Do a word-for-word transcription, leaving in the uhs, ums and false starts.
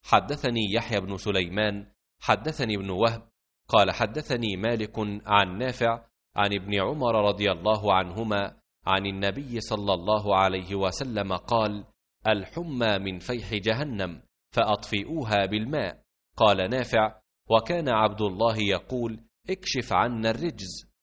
حدثني يحيى بن سليمان حدثني ابن وهب قال حدثني مالك عن نافع عن ابن عمر رضي الله عنهما عن النبي صلى الله عليه وسلم قال: الحمى من فيح جهنم فأطفئوها بالماء. قال نافع: وكان عبد الله يقول: اكشف عنا الرجز.